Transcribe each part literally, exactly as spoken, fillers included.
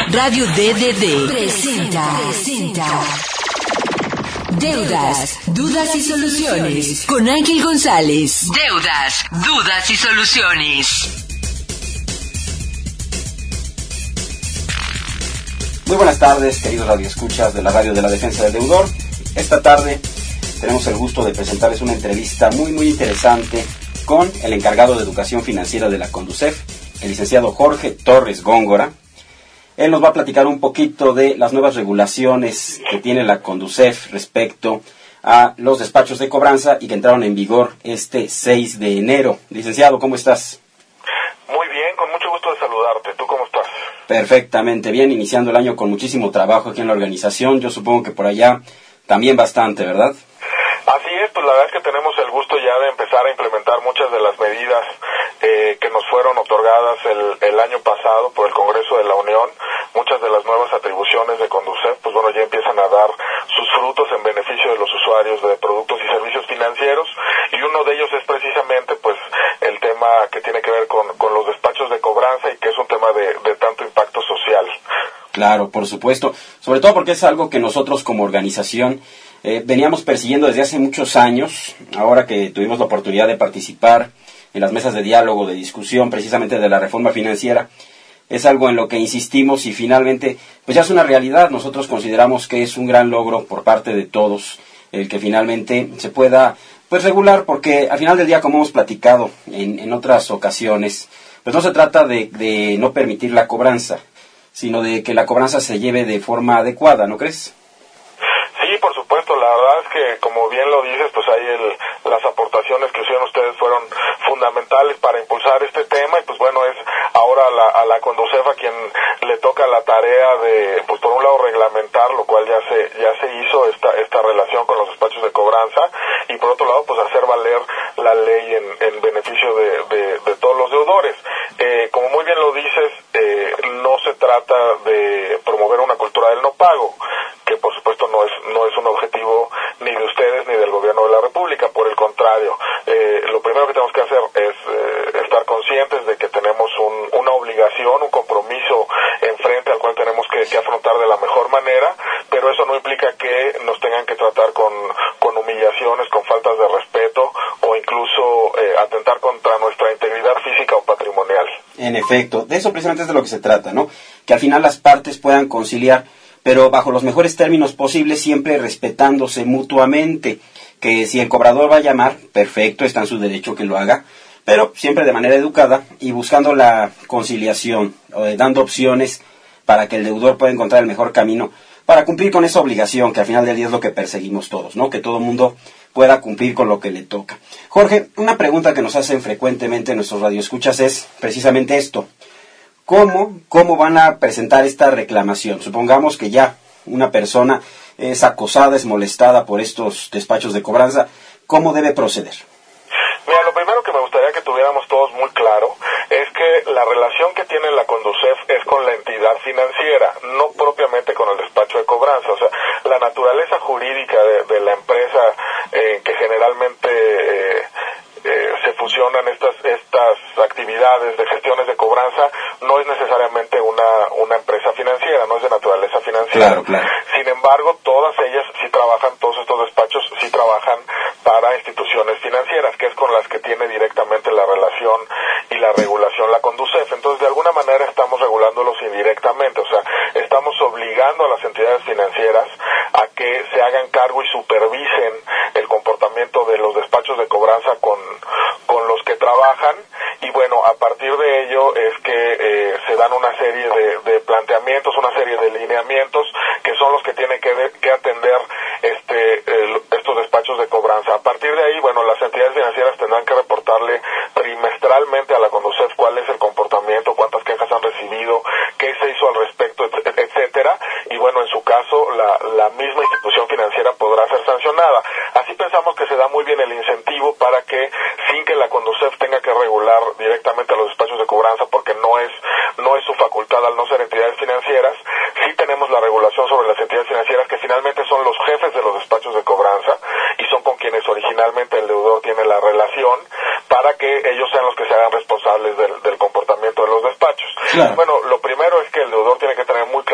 Radio D D D presenta, presenta Deudas, Dudas y Soluciones con Ángel González. Deudas, Dudas y Soluciones. Muy buenas tardes, queridos radioescuchas de la Radio de la Defensa del Deudor. Esta tarde tenemos el gusto de presentarles una entrevista muy muy interesante con el encargado de Educación Financiera de la Conducef, el licenciado Jorge Torres Góngora. Él nos va a platicar un poquito de las nuevas regulaciones que tiene la Conducef respecto a los despachos de cobranza y que entraron en vigor este seis de enero. Licenciado, ¿cómo estás? Muy bien, con mucho gusto de saludarte. ¿Tú cómo estás? Perfectamente bien, iniciando el año con muchísimo trabajo aquí en la organización. Yo supongo que por allá también bastante, ¿verdad? Así es, pues la verdad es que tenemos el gusto ya de empezar a implementar muchas de las medidas eh, que nos fueron otorgadas el, el año pasado por el Congreso de la Unión. Muchas de las nuevas atribuciones de Conducef, pues bueno, ya empiezan a dar sus frutos en beneficio de los usuarios de productos y servicios financieros, y uno de ellos es precisamente pues el tema que tiene que ver con, con los despachos de cobranza, y que es un tema de, de tanto impacto social. Claro, por supuesto, sobre todo porque es algo que nosotros como organización eh, veníamos persiguiendo desde hace muchos años. Ahora que tuvimos la oportunidad de participar en las mesas de diálogo, de discusión precisamente de la reforma financiera, es algo en lo que insistimos y finalmente pues ya es una realidad. Nosotros consideramos que es un gran logro por parte de todos el que finalmente se pueda pues regular, porque al final del día, como hemos platicado en, en otras ocasiones, pues no se trata de, de no permitir la cobranza, sino de que la cobranza se lleve de forma adecuada, ¿no crees? Sí, por supuesto, la verdad es que, como bien lo dices, pues ahí el, las aportaciones que hicieron ustedes fueron fundamentales para impulsar este tema, y pues bueno, es ahora a la, a la Conducef a quien le toca la tarea de, pues por un lado, reglamentar, lo cual ya se ya se hizo, esta esta relación con los despachos de cobranza, y por otro lado, pues hacer valer la ley en, en beneficio de, de, de todos los deudores. Eh, como muy bien lo dices, eh, no se trata de promover una cultura del no pago, que por supuesto no es no es un objetivo ni de ustedes ni del gobierno de la República. Por el contrario, eh, lo primero que tenemos que hacer es eh, estar conscientes de que tenemos un, una obligación, un compromiso enfrente al cual tenemos que, que afrontar de la mejor manera, pero eso no implica que nos tengan que tratar con, con humillaciones, con faltas de respeto, o incluso eh, atentar contra nuestra integridad física o patrimonial. En efecto, de eso precisamente es de lo que se trata, ¿no? Que al final las partes puedan conciliar, pero bajo los mejores términos posibles, siempre respetándose mutuamente. Que si el cobrador va a llamar, perfecto, está en su derecho que lo haga, pero siempre de manera educada y buscando la conciliación, eh, dando opciones para que el deudor pueda encontrar el mejor camino para cumplir con esa obligación, que al final del día es lo que perseguimos todos, ¿no? Que todo el mundo pueda cumplir con lo que le toca. Jorge, una pregunta que nos hacen frecuentemente nuestros radioescuchas es precisamente esto. ¿Cómo, cómo van a presentar esta reclamación? Supongamos que ya una persona es acosada, es molestada por estos despachos de cobranza. ¿Cómo debe proceder? Mira, lo primero que me gustaría que tuviéramos todos muy claro es que la relación que tiene la Conducef es con la entidad financiera, no propiamente con el despacho de cobranza. O sea, la naturaleza jurídica de, de la empresa eh, que generalmente eh, eh, se fusionan estas estas actividades de gestiones de cobranza no es necesariamente una una empresa financiera, no es de naturaleza financiera. Claro, claro. Sin embargo, todas ellas sí trabajan, todos estos despachos sí trabajan para instituciones financieras, que es con las que tiene directamente la relación y la regulación la Conducef. Entonces, de alguna manera estamos regulándolos indirectamente, o sea, estamos obligando a las entidades financieras a que se hagan cargo y supervisen el comportamiento de los despachos de cobranza con, con los que trabajan, y bueno, a partir de ello es que eh, se dan una serie de, de planteamientos, una serie de lineamientos que son los que tienen que, de, que atender este eh, estos despachos de cobranza. A partir de ahí, bueno, las entidades financieras tendrán que reportarle trimestralmente a la Conducef cuál es el comportamiento, cuántas quejas han recibido, qué se hizo al respecto, etcétera, y bueno, en su caso, la, la misma institución financiera podrá ser sancionada. Así pensamos que se da muy bien el incentivo para que, sin que la Conducef tenga que regular directamente a los despachos de cobranza, porque no es no es su facultad al no ser entidades financieras, sí tenemos la regulación sobre las entidades financieras, que finalmente son los jefes de los despachos de cobranza y son con quienes originalmente el deudor tiene la relación, para que ellos sean los que se hagan responsables del, del comportamiento de los despachos. Claro. Bueno, lo primero es que el deudor tiene que tener muy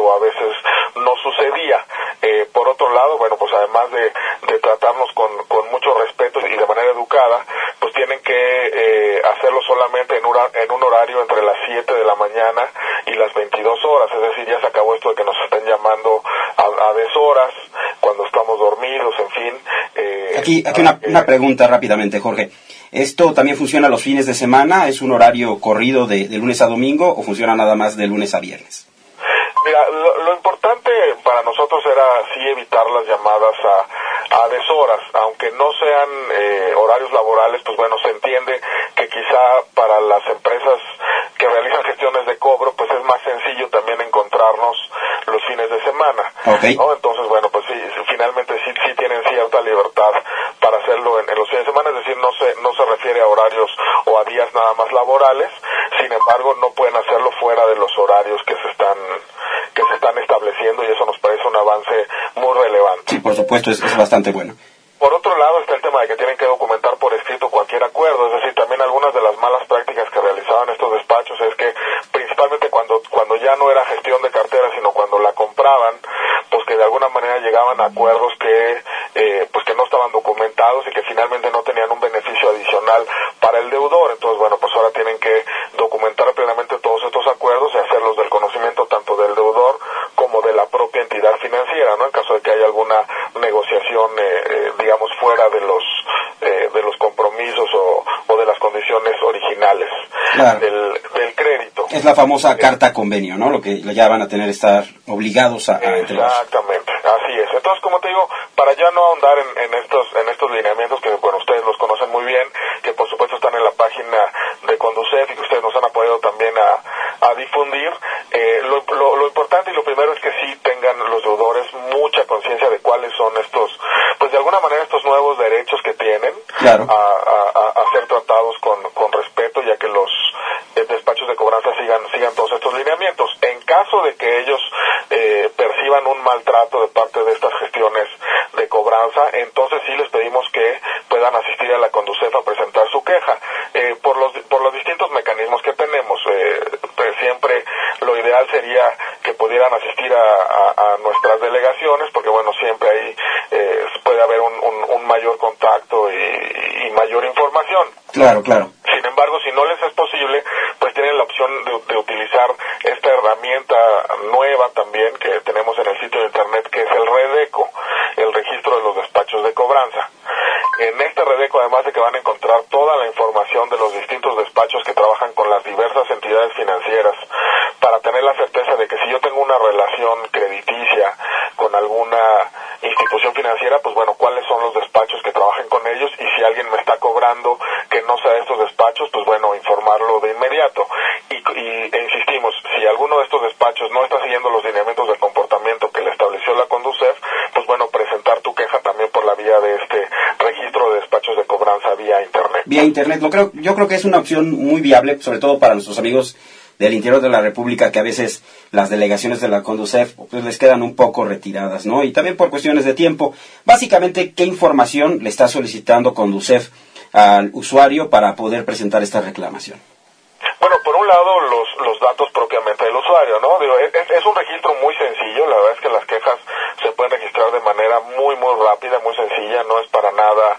o a veces no sucedía. Eh, por otro lado, bueno, pues además de, de tratarnos con, con mucho respeto y de manera educada, pues tienen que eh, hacerlo solamente en, una, en un horario entre las siete de la mañana y las veintidós horas, es decir, ya se acabó esto de que nos estén llamando a, a deshoras, cuando estamos dormidos, en fin. Eh, aquí aquí una, una pregunta rápidamente, Jorge. ¿Esto también funciona los fines de semana? ¿Es un horario corrido de, de lunes a domingo o funciona nada más de lunes a viernes? Mira, lo, lo importante para nosotros era sí evitar las llamadas a, a deshoras, aunque no sean eh, horarios laborales, pues bueno, se entiende que quizá para las empresas que realizan gestiones de cobro, pues es más sencillo también encontrarnos los fines de semana. Okay. ¿No? Entonces, bueno, pues sí, finalmente sí, sí tienen cierta libertad para hacerlo en, en los fines de semana, es decir, no se, no se refiere a horarios o a días nada más laborales, sin embargo, no pueden hacerlo fuera de los horarios que se están que se están estableciendo, y eso nos parece un avance muy relevante. Sí, por supuesto, es, es bastante bueno. Por otro lado está el tema de que tienen que documentar por escrito cualquier acuerdo, es decir, también algunas de las malas prácticas que realizaban estos despachos es que principalmente cuando cuando ya no era gestión de cartera, sino cuando la compraban, pues que de alguna manera llegaban a acuerdos que eh, pues que no estaban documentados y que finalmente no tenían un beneficio adicional para el deudor. Entonces, bueno, pues ahora tienen que documentar plenamente todos estos acuerdos y hacerlos del conocimiento tanto del deudor como de la propia entidad financiera, ¿no? En caso de que haya alguna negociación, eh, eh, digamos, fuera de los eh, de los compromisos o, o de las condiciones originales claro. del, del crédito. Es la famosa eh, carta convenio, ¿no? Lo que ya van a tener que estar obligados a, a entregar. Exactamente, así es. Entonces, como te digo, para ya no ahondar en, en estos en estos lineamientos que, bueno, ustedes los conocen muy bien, que por supuesto están en la página de Conducef y que ustedes nos han apoyado también a, a difundir, eh, lo, lo, lo importante y lo primero es que sí tengan los deudores mucha conciencia de cuáles son estos, pues de alguna manera estos nuevos derechos que tienen claro. a, a, a ser tratados con, con respeto, ya que los eh, despachos de cobranza sigan sigan todos estos lineamientos. En caso de que ellos eh, perciban un maltrato de parte de estas gestiones de cobranza, entonces sí les pedimos que puedan asistir a la Conducef a presentar su queja eh, por los por los distintos mecanismos que tenemos. Eh, pues siempre lo ideal sería que pudieran asistir a, a, a nuestras delegaciones, porque bueno, siempre ahí eh, puede haber un, un, un mayor contacto y, y mayor información. Claro, claro. Sin embargo, si no les es posible, pues tienen la opción de, de utilizar esta herramienta nueva también que tenemos en el sitio de internet, que es el REDECO, el registro de los despachos de cobranza. En este REDECO, además de que van a encontrar toda la información de los distintos despachos que trabajan con las diversas entidades financieras, para tener la certeza de que si yo tengo una relación crediticia con alguna institución financiera, pues bueno, cuáles son los despachos que trabajen con ellos, y si alguien me está cobrando que no sea de estos despachos, pues bueno, informarlo de inmediato. Y, y e insistimos, si alguno de estos despachos no está siguiendo los lineamientos del comportamiento que le estableció la Conducef, pues bueno, presentar tu queja también por la vía de este registro de despachos de cobranza vía internet. Vía internet, lo creo, yo creo que es una opción muy viable, sobre todo para nuestros amigos del interior de la República, que a veces las delegaciones de la Conducef pues les quedan un poco retiradas, ¿no? Y también por cuestiones de tiempo. Básicamente, ¿qué información le está solicitando Conducef al usuario para poder presentar esta reclamación? Bueno, por un lado, los los datos propiamente del usuario, ¿no? Digo, es, es un registro muy sencillo, la verdad es que las quejas se pueden registrar de manera muy, muy rápida, muy sencilla, no es para nada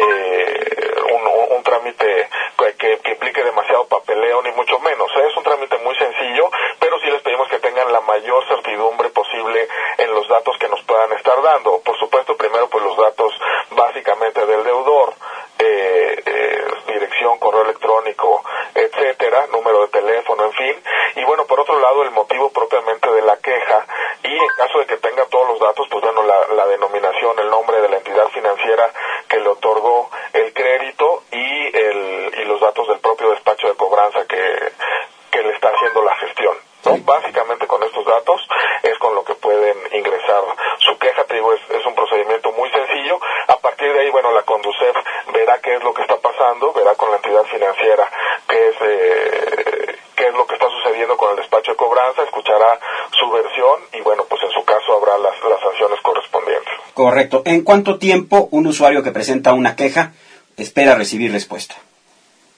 eh, un, un, un trámite que, que, que implique demasiado papeleo, ni mucho menos, ¿eh? Es un trámite muy sencillo, pero sí les pedimos que tengan la mayor certidumbre posible en los datos que nos puedan estar dando. Por supuesto, primero, pues los datos básicamente del deudor, eh, eh, dirección, correo electrónico, etcétera, número de teléfono, en fin, y bueno, por otro lado, el motivo propiamente de la queja, y en caso de que tenga todos los datos, pues bueno, la, la denominación, el nombre de la entidad financiera que le otorgó el crédito y el y los datos del propio despacho de cobranza que, que le está haciendo la gestión, ¿no? Sí. Básicamente con estos datos es con lo que pueden ingresar su queja. Te digo, es, es un procedimiento muy sencillo. A partir de ahí, bueno, la Conducef verá qué es lo que está pasando, verá con la entidad financiera qué es eh, qué es lo que está sucediendo con el despacho de cobranza, escuchará su versión y bueno, pues en su caso habrá las, las sanciones correspondientes. Correcto. ¿En cuánto tiempo un usuario que presenta una queja espera recibir respuesta?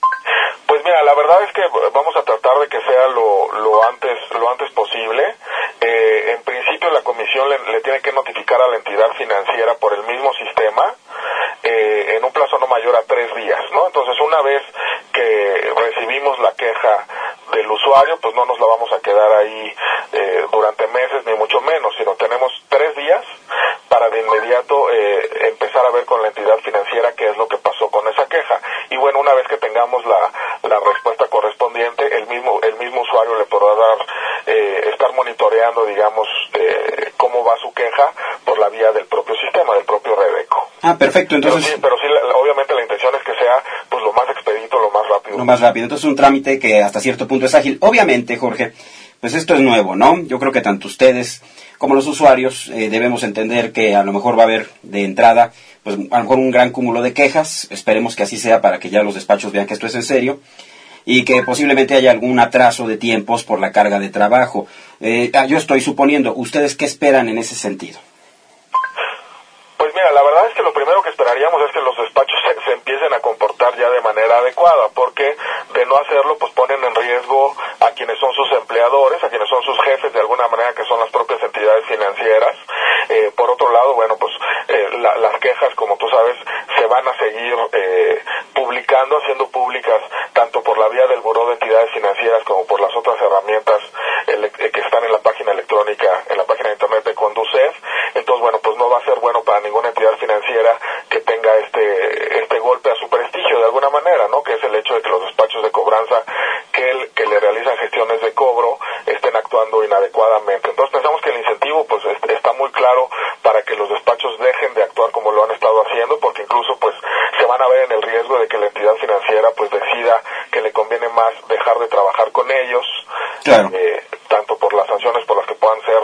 Pues mira, la verdad es que vamos a tratar de que sea lo, lo antes lo antes posible. eh, en principio la comisión le, le tiene que notificar a la entidad financiera por el mismo sistema eh, en un plazo no mayor a tres días, ¿no? Entonces, una vez que recibimos la queja del usuario, pues no nos la vamos a quedar ahí eh, durante meses, ni mucho menos, sino tenemos tres días para de inmediato eh, empezar a ver con la entidad financiera qué es lo que pasó con esa queja. Y bueno, una vez que tengamos la, la respuesta correspondiente, el mismo el mismo usuario le podrá dar, eh, estar monitoreando, digamos, eh, cómo va su queja por la vía del propio sistema, del propio Redeco. Ah, perfecto, entonces... Pero sí, pero sí la, obviamente la intención es que sea pues lo más expedito, lo más rápido. Lo más rápido, entonces un trámite que hasta cierto punto es ágil. Obviamente, Jorge, pues esto es nuevo, ¿no? Yo creo que tanto ustedes como los usuarios eh, debemos entender que a lo mejor va a haber de entrada, pues a lo mejor un gran cúmulo de quejas. Esperemos que así sea para que ya los despachos vean que esto es en serio y que posiblemente haya algún atraso de tiempos por la carga de trabajo. Eh, yo estoy suponiendo, ¿ustedes qué esperan en ese sentido? Pues mira, la verdad es que lo primero que esperaríamos es que los despachos se, se empiecen a comportar ya de manera adecuada, porque de no hacerlo, pues ponen en riesgo a quienes son sus empleadores, a quienes son sus jefes de alguna manera, que son las propias entidades financieras. Eh, por otro lado, bueno, pues eh, la, las quejas, como tú sabes, se van a seguir eh, publicando, haciendo públicas, tanto por la vía del Buró de Entidades Financieras como por las otras herramientas ele- que están en la página electrónica, en la página de internet de Conducef. Entonces, bueno, pues no va a ser bueno para ninguna entidad financiera que tenga este este golpe a su prestigio de alguna manera, ¿no? Que es el hecho de que los despachos de cobranza que, el, que le realizan gestiones de cobro estén actuando inadecuadamente. Entonces pensamos que el incentivo pues est- está muy claro para que los despachos dejen de actuar como lo han estado haciendo, porque incluso pues se van a ver en el riesgo de que la entidad financiera pues decida que le conviene más dejar de trabajar con ellos, claro. eh, tanto por las sanciones por las que puedan ser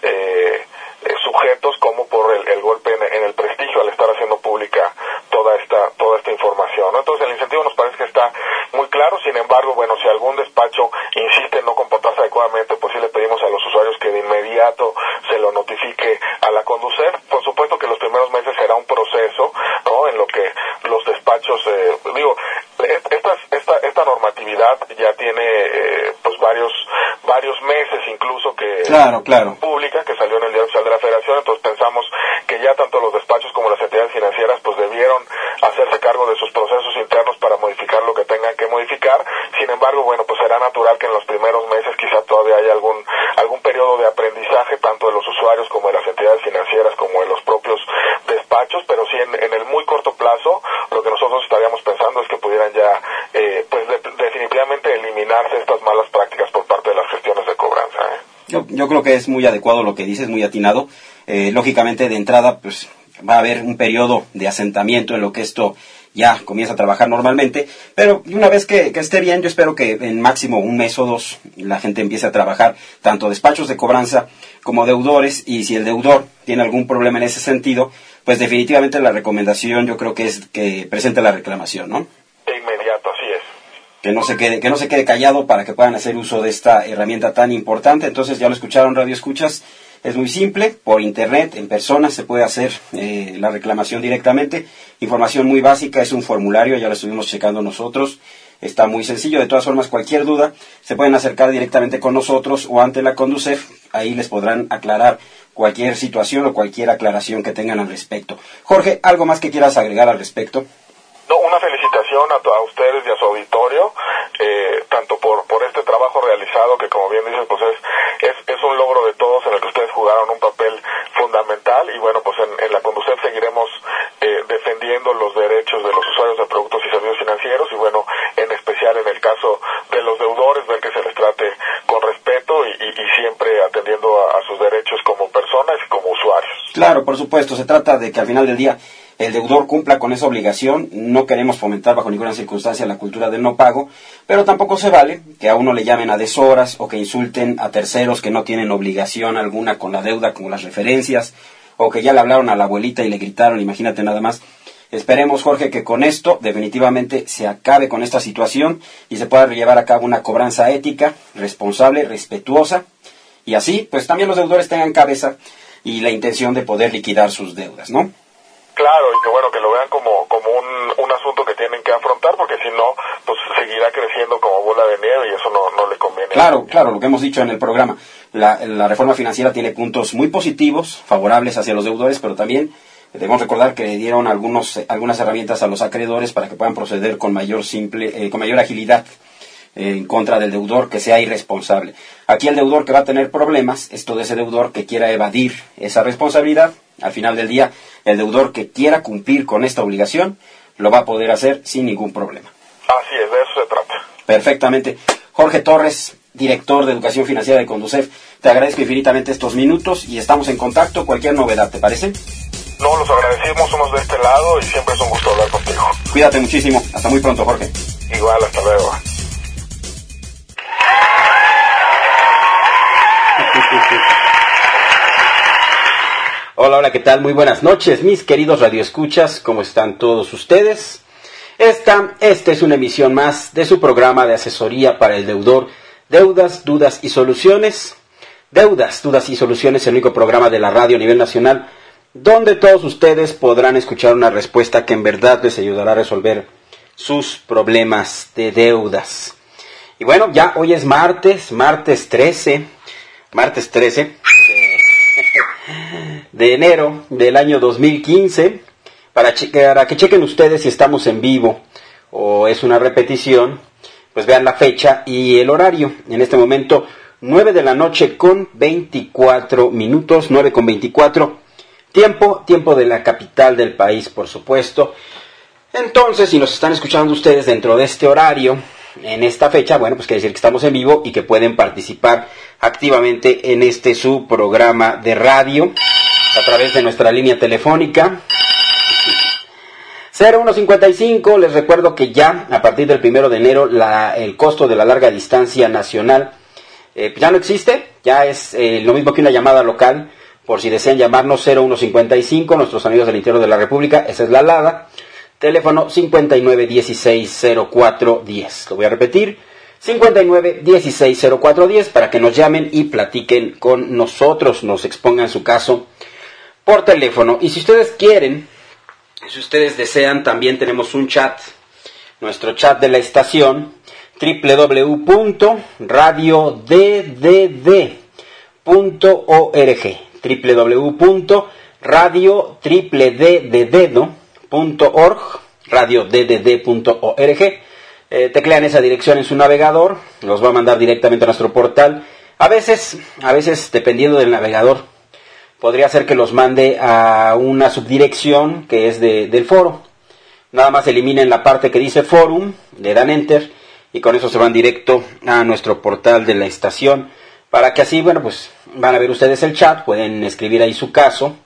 eh, eh, sujetos como por el, el golpe en, en el prestigio al estar haciendo pública toda esta toda esta información, ¿no? Entonces el incentivo nos parece que está muy claro. Sin embargo, bueno, si algún despacho insiste en no comportarse adecuadamente, pues sí le pedimos a los usuarios que de inmediato se lo notifique a la Conducef. Por supuesto que los primeros meses será un proceso, ¿no? En lo que los despachos, eh, digo, esta, esta, esta normatividad ya tiene eh, pues varios varios meses incluso que claro, claro. pública, que salió en el Diario Oficial de la Federación. Entonces pensamos que ya tanto los despachos como las entidades financieras pues debieron hacerse cargo de sus procesos internos para modificar lo que tengan que modificar. Sin embargo, bueno, pues será natural que en los primeros meses quizá todavía haya algún algún periodo de aprendizaje, tanto de los usuarios como de las entidades financieras como de los propios despachos, pero sí en, en el muy corto plazo lo que nosotros estaríamos pensando es que pudieran ya eh, pues de, definitivamente eliminarse estas malas prácticas por parte de las gestiones de cobranza, ¿eh? Yo, yo creo que es muy adecuado lo que dices, muy atinado. Eh, lógicamente, de entrada, pues va a haber un periodo de asentamiento en lo que esto ya comienza a trabajar normalmente, pero una vez que, que esté bien, yo espero que en máximo un mes o dos la gente empiece a trabajar, tanto despachos de cobranza como deudores, y si el deudor tiene algún problema en ese sentido, pues definitivamente la recomendación yo creo que es que presente la reclamación, ¿no? De inmediato, así es. Que no se quede, que no se quede callado para que puedan hacer uso de esta herramienta tan importante. Entonces, ya lo escucharon, Radio Escuchas, es muy simple, por internet, en persona, se puede hacer eh, la reclamación directamente. Información muy básica, es un formulario, ya lo estuvimos checando nosotros, está muy sencillo. De todas formas, cualquier duda, se pueden acercar directamente con nosotros o ante la Conducef, ahí les podrán aclarar cualquier situación o cualquier aclaración que tengan al respecto. Jorge, ¿algo más que quieras agregar al respecto? No, una felicitación a, a ustedes y a su auditorio, eh, tanto por por este trabajo realizado, que como bien dices, pues es, es, es un logro de todos en el que ustedes jugaron un papel fundamental, y bueno, pues en, en la Conducef seguiremos eh, defendiendo los derechos de los usuarios de productos y servicios financieros, y bueno, en especial en el caso de los deudores, ver que se les trate con respeto y, y, y siempre atendiendo a, a sus derechos como personas y como usuarios. Claro, por supuesto, se trata de que al final del día el deudor cumpla con esa obligación. No queremos fomentar bajo ninguna circunstancia la cultura del no pago, pero tampoco se vale que a uno le llamen a deshoras o que insulten a terceros que no tienen obligación alguna con la deuda, como las referencias, o que ya le hablaron a la abuelita y le gritaron, imagínate nada más. Esperemos, Jorge, que con esto definitivamente se acabe con esta situación y se pueda llevar a cabo una cobranza ética, responsable, respetuosa, y así, pues también los deudores tengan cabeza y la intención de poder liquidar sus deudas, ¿no? Claro, y que bueno, que lo vean como como un, un asunto que tienen que afrontar, porque si no, pues seguirá creciendo como bola de nieve y eso no, no le conviene. Claro, claro, lo que hemos dicho en el programa, la, la reforma financiera tiene puntos muy positivos, favorables hacia los deudores, pero también debemos recordar que le dieron algunos, algunas herramientas a los acreedores para que puedan proceder con mayor, simple, eh, con mayor agilidad en contra del deudor que sea irresponsable. Aquí el deudor que va a tener problemas es todo ese deudor que quiera evadir esa responsabilidad. Al final del día, el deudor que quiera cumplir con esta obligación lo va a poder hacer sin ningún problema. Así es, de eso se trata. Perfectamente. Jorge Torres, director de Educación Financiera de Conducef, te agradezco infinitamente estos minutos y estamos en contacto. Cualquier novedad, ¿te parece? No, los agradecemos, somos de este lado y siempre es un gusto hablar contigo. Cuídate muchísimo. Hasta muy pronto, Jorge. Igual, hasta luego. Hola, hola, ¿qué tal? Muy buenas noches, mis queridos radioescuchas. ¿Cómo están todos ustedes? Esta, esta es una emisión más de su programa de asesoría para el deudor, Deudas, Dudas y Soluciones. Deudas, Dudas y Soluciones, el único programa de la radio a nivel nacional, donde todos ustedes podrán escuchar una respuesta que en verdad les ayudará a resolver sus problemas de deudas. Y bueno, ya hoy es martes, martes trece, martes trece de, de enero del año dos mil quince, para, che- para que chequen ustedes si estamos en vivo o es una repetición, pues vean la fecha y el horario. En este momento, nueve de la noche con veinticuatro minutos, nueve con veinticuatro, tiempo, tiempo de la capital del país, por supuesto. Entonces, si nos están escuchando ustedes dentro de este horario, en esta fecha, bueno, pues quiere decir que estamos en vivo y que pueden participar activamente en este su programa de radio a través de nuestra línea telefónica cero uno cincuenta y cinco. Les recuerdo que ya a partir del primero de enero la, el costo de la larga distancia nacional eh, ya no existe, ya es eh, lo mismo que una llamada local. Por si desean llamarnos, cero uno cincuenta y cinco, nuestros amigos del interior de la República, esa es la alada. Teléfono cincuenta y nueve dieciséis cero cuatro diez. Lo voy a repetir, cincuenta y nueve dieciséis cero cuatro diez, para que nos llamen y platiquen con nosotros, nos expongan su caso por teléfono. Y si ustedes quieren, si ustedes desean, también tenemos un chat, nuestro chat de la estación, doble u doble u doble u punto radio d d d punto org, doble u doble u doble u punto radio d d d punto org, radio d d d punto org. Eh, teclean esa dirección en su navegador, los va a mandar directamente a nuestro portal. A veces, a veces dependiendo del navegador, podría ser que los mande a una subdirección que es de, del foro. Nada más eliminen la parte que dice forum, le dan enter y con eso se van directo a nuestro portal de la estación, para que así, bueno, pues van a ver ustedes el chat, pueden escribir ahí su caso.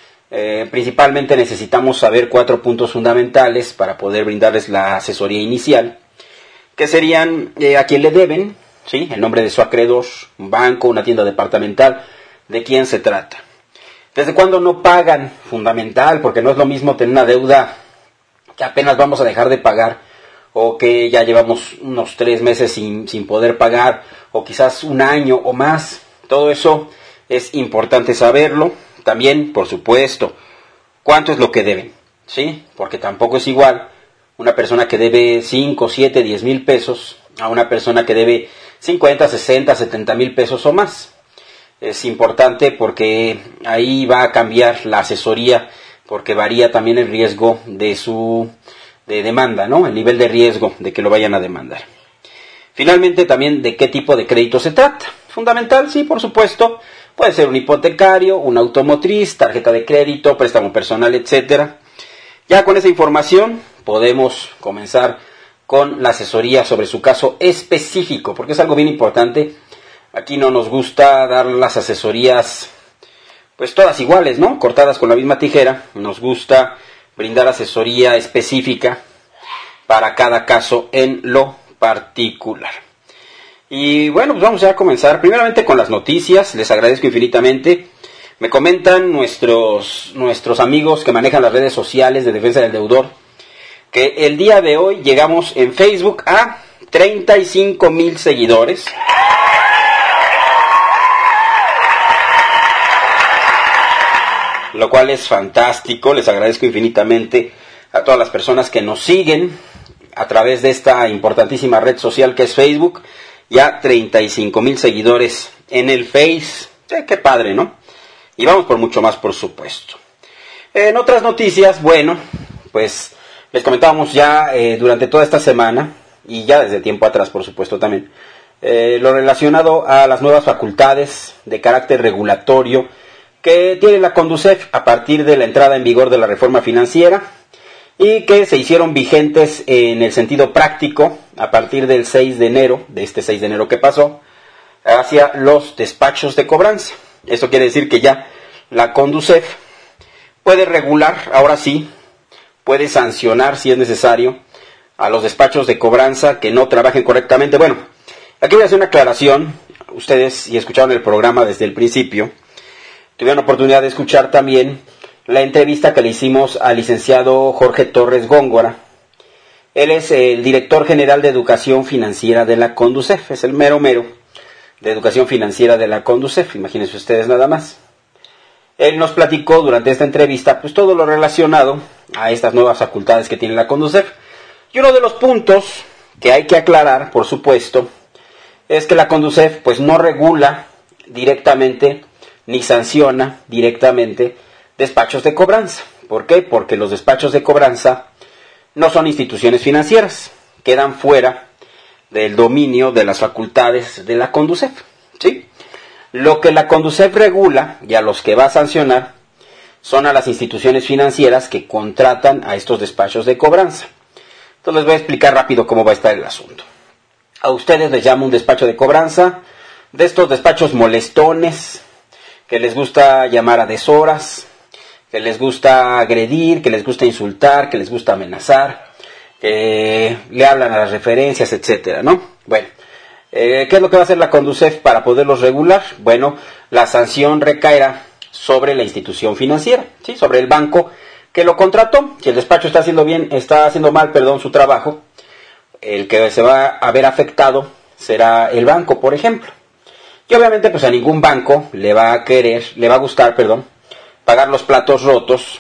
Eh, principalmente necesitamos saber cuatro puntos fundamentales para poder brindarles la asesoría inicial, que serían eh, a quién le deben, ¿sí? El nombre de su acreedor, un banco, una tienda departamental, de quién se trata. ¿Desde cuándo no pagan? Fundamental, porque no es lo mismo tener una deuda que apenas vamos a dejar de pagar, o que ya llevamos unos tres meses sin, sin poder pagar, o quizás un año o más. Todo eso es importante saberlo. También, por supuesto, cuánto es lo que deben, ¿sí? Porque tampoco es igual una persona que debe cinco, siete, diez mil pesos a una persona que debe cincuenta, sesenta, setenta mil pesos o más. Es importante porque ahí va a cambiar la asesoría, porque varía también el riesgo de su de demanda, ¿no? El nivel de riesgo de que lo vayan a demandar. Finalmente, también de qué tipo de crédito se trata. Fundamental, sí, por supuesto. Puede ser un hipotecario, un automotriz, tarjeta de crédito, préstamo personal, etcétera. Ya con esa información podemos comenzar con la asesoría sobre su caso específico, porque es algo bien importante. Aquí no nos gusta dar las asesorías pues todas iguales, ¿no? Cortadas con la misma tijera. Nos gusta brindar asesoría específica para cada caso en lo particular. Y bueno, pues vamos ya a comenzar primeramente con las noticias. Les agradezco infinitamente. Me comentan nuestros, nuestros amigos que manejan las redes sociales de defensa del deudor que el día de hoy llegamos en Facebook a treinta y cinco mil seguidores. lo cual es fantástico. Les agradezco infinitamente a todas las personas que nos siguen a través de esta importantísima red social que es Facebook. Ya treinta y cinco mil seguidores en el Face. Sí, qué padre, ¿no? Y vamos por mucho más, por supuesto. En otras noticias, bueno, pues les comentábamos ya eh, durante toda esta semana, y ya desde tiempo atrás, por supuesto, también, eh, lo relacionado a las nuevas facultades de carácter regulatorio que tiene la Conducef a partir de la entrada en vigor de la reforma financiera y que se hicieron vigentes en el sentido práctico a partir del seis de enero, de este seis de enero que pasó, hacia los despachos de cobranza. Esto quiere decir que ya la Conducef puede regular, ahora sí, puede sancionar si es necesario a los despachos de cobranza que no trabajen correctamente. Bueno, aquí voy a hacer una aclaración. Ustedes, si escucharon el programa desde el principio, tuvieron oportunidad de escuchar también la entrevista que le hicimos al licenciado Jorge Torres Góngora. Él es el director general de Educación Financiera de la Conducef, es el mero mero de Educación Financiera de la Conducef, imagínense ustedes nada más. Él nos platicó durante esta entrevista pues todo lo relacionado a estas nuevas facultades que tiene la Conducef. Y uno de los puntos que hay que aclarar, por supuesto, es que la Conducef pues no regula directamente ni sanciona directamente despachos de cobranza. ¿Por qué? Porque los despachos de cobranza no son instituciones financieras, quedan fuera del dominio de las facultades de la Conducef, ¿sí? Lo que la Conducef regula y a los que va a sancionar son a las instituciones financieras que contratan a estos despachos de cobranza. Entonces les voy a explicar rápido cómo va a estar el asunto. A ustedes les llamo un despacho de cobranza, de estos despachos molestones, que les gusta llamar a deshoras, que les gusta agredir, que les gusta insultar, que les gusta amenazar, que le hablan a las referencias, etcétera, ¿no? Bueno, eh, ¿qué es lo que va a hacer la Conducef para poderlos regular? Bueno, la sanción recaerá sobre la institución financiera, ¿sí? Sobre el banco que lo contrató. Si el despacho está haciendo bien, está haciendo mal, perdón, su trabajo, el que se va a ver afectado será el banco, por ejemplo. Y obviamente pues a ningún banco le va a querer, le va a gustar, perdón, pagar los platos rotos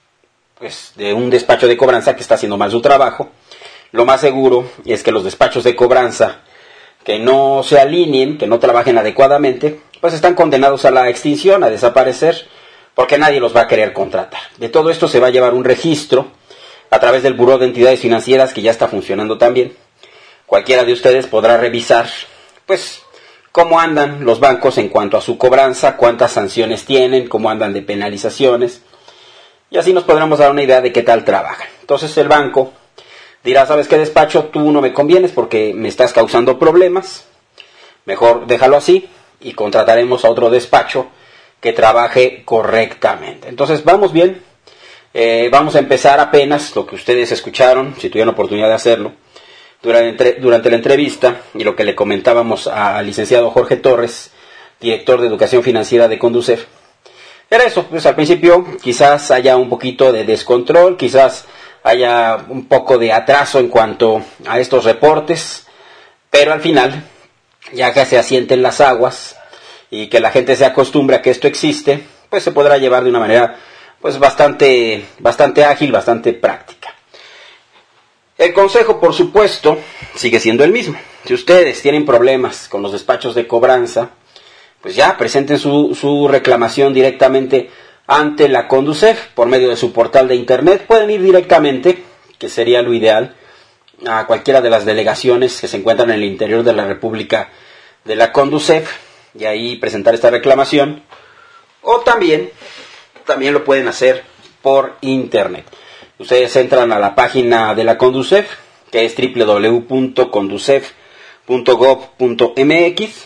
pues de un despacho de cobranza que está haciendo mal su trabajo. Lo más seguro es que los despachos de cobranza que no se alineen, que no trabajen adecuadamente, pues están condenados a la extinción, a desaparecer, porque nadie los va a querer contratar. De todo esto se va a llevar un registro a través del Buró de Entidades Financieras, que ya está funcionando también. Cualquiera de ustedes podrá revisar, pues, cómo andan los bancos en cuanto a su cobranza, cuántas sanciones tienen, cómo andan de penalizaciones, y así nos podremos dar una idea de qué tal trabajan. Entonces el banco dirá, ¿sabes qué, despacho? Tú no me convienes porque me estás causando problemas, mejor déjalo así y contrataremos a otro despacho que trabaje correctamente. Entonces vamos bien, eh, vamos a empezar apenas lo que ustedes escucharon, si tuvieron oportunidad de hacerlo, durante, durante la entrevista y lo que le comentábamos al licenciado Jorge Torres, director de Educación Financiera de Conducef. Era eso, pues al principio quizás haya un poquito de descontrol, quizás haya un poco de atraso en cuanto a estos reportes, pero al final, ya que se asienten las aguas y que la gente se acostumbre a que esto existe, pues se podrá llevar de una manera pues bastante, bastante ágil, bastante práctica. El consejo, por supuesto, sigue siendo el mismo. Si ustedes tienen problemas con los despachos de cobranza, pues ya presenten su, su reclamación directamente ante la Conducef por medio de su portal de internet. Pueden ir directamente, que sería lo ideal, a cualquiera de las delegaciones que se encuentran en el interior de la República de la Conducef y ahí presentar esta reclamación. O también, también lo pueden hacer por internet. Ustedes entran a la página de la Conducef, que es doble u doble u doble u punto conducef punto gob punto m x.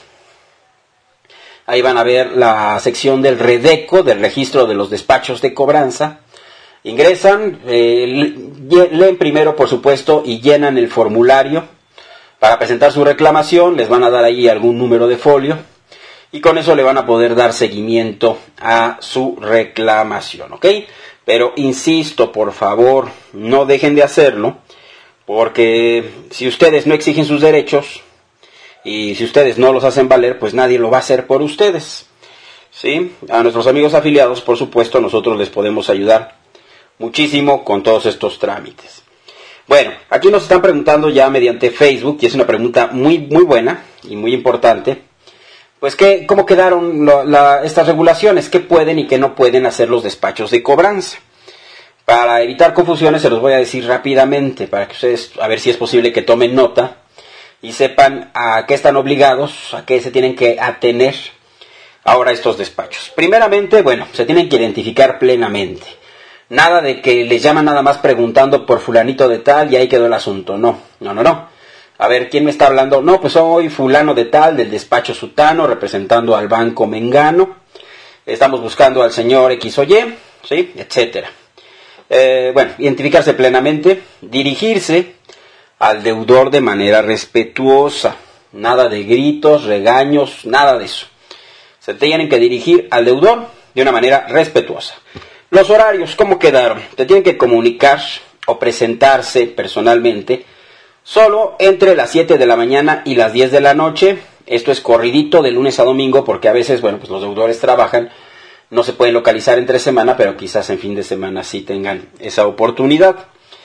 Ahí van a ver la sección del REDECO, del registro de los despachos de cobranza. Ingresan, eh, leen primero, por supuesto, y llenan el formulario para presentar su reclamación. Les van a dar ahí algún número de folio y con eso le van a poder dar seguimiento a su reclamación, ¿ok? Pero insisto, por favor, no dejen de hacerlo, porque si ustedes no exigen sus derechos y si ustedes no los hacen valer, pues nadie lo va a hacer por ustedes. ¿sí? A nuestros amigos afiliados, por supuesto, nosotros les podemos ayudar muchísimo con todos estos trámites. Bueno, aquí nos están preguntando ya mediante Facebook, y es una pregunta muy, muy buena y muy importante. Pues, ¿qué, ¿cómo quedaron lo, la, estas regulaciones? ¿Qué pueden y qué no pueden hacer los despachos de cobranza? Para evitar confusiones se los voy a decir rápidamente, para que ustedes, a ver si es posible que tomen nota y sepan a qué están obligados, a qué se tienen que atener ahora estos despachos. Primeramente, bueno, se tienen que identificar plenamente. Nada de que les llaman nada más preguntando por fulanito de tal y ahí quedó el asunto. No, no, no, no. A ver, ¿quién me está hablando? No, pues soy fulano de tal, del despacho sutano, representando al banco mengano. Estamos buscando al señor X o Y, ¿sí? Etcétera. Eh, bueno, identificarse plenamente, dirigirse al deudor de manera respetuosa. Nada de gritos, regaños, nada de eso. Se tienen que dirigir al deudor de una manera respetuosa. Los horarios, ¿cómo quedaron? Te tienen que comunicar o presentarse personalmente solo entre las siete de la mañana y las diez de la noche. Esto es corridito de lunes a domingo porque a veces, bueno, pues los deudores trabajan, no se pueden localizar entre semana, pero quizás en fin de semana sí tengan esa oportunidad.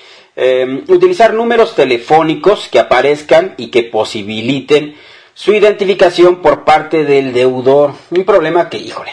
Eh, utilizar números telefónicos que aparezcan y que posibiliten su identificación por parte del deudor. Un problema que, híjole,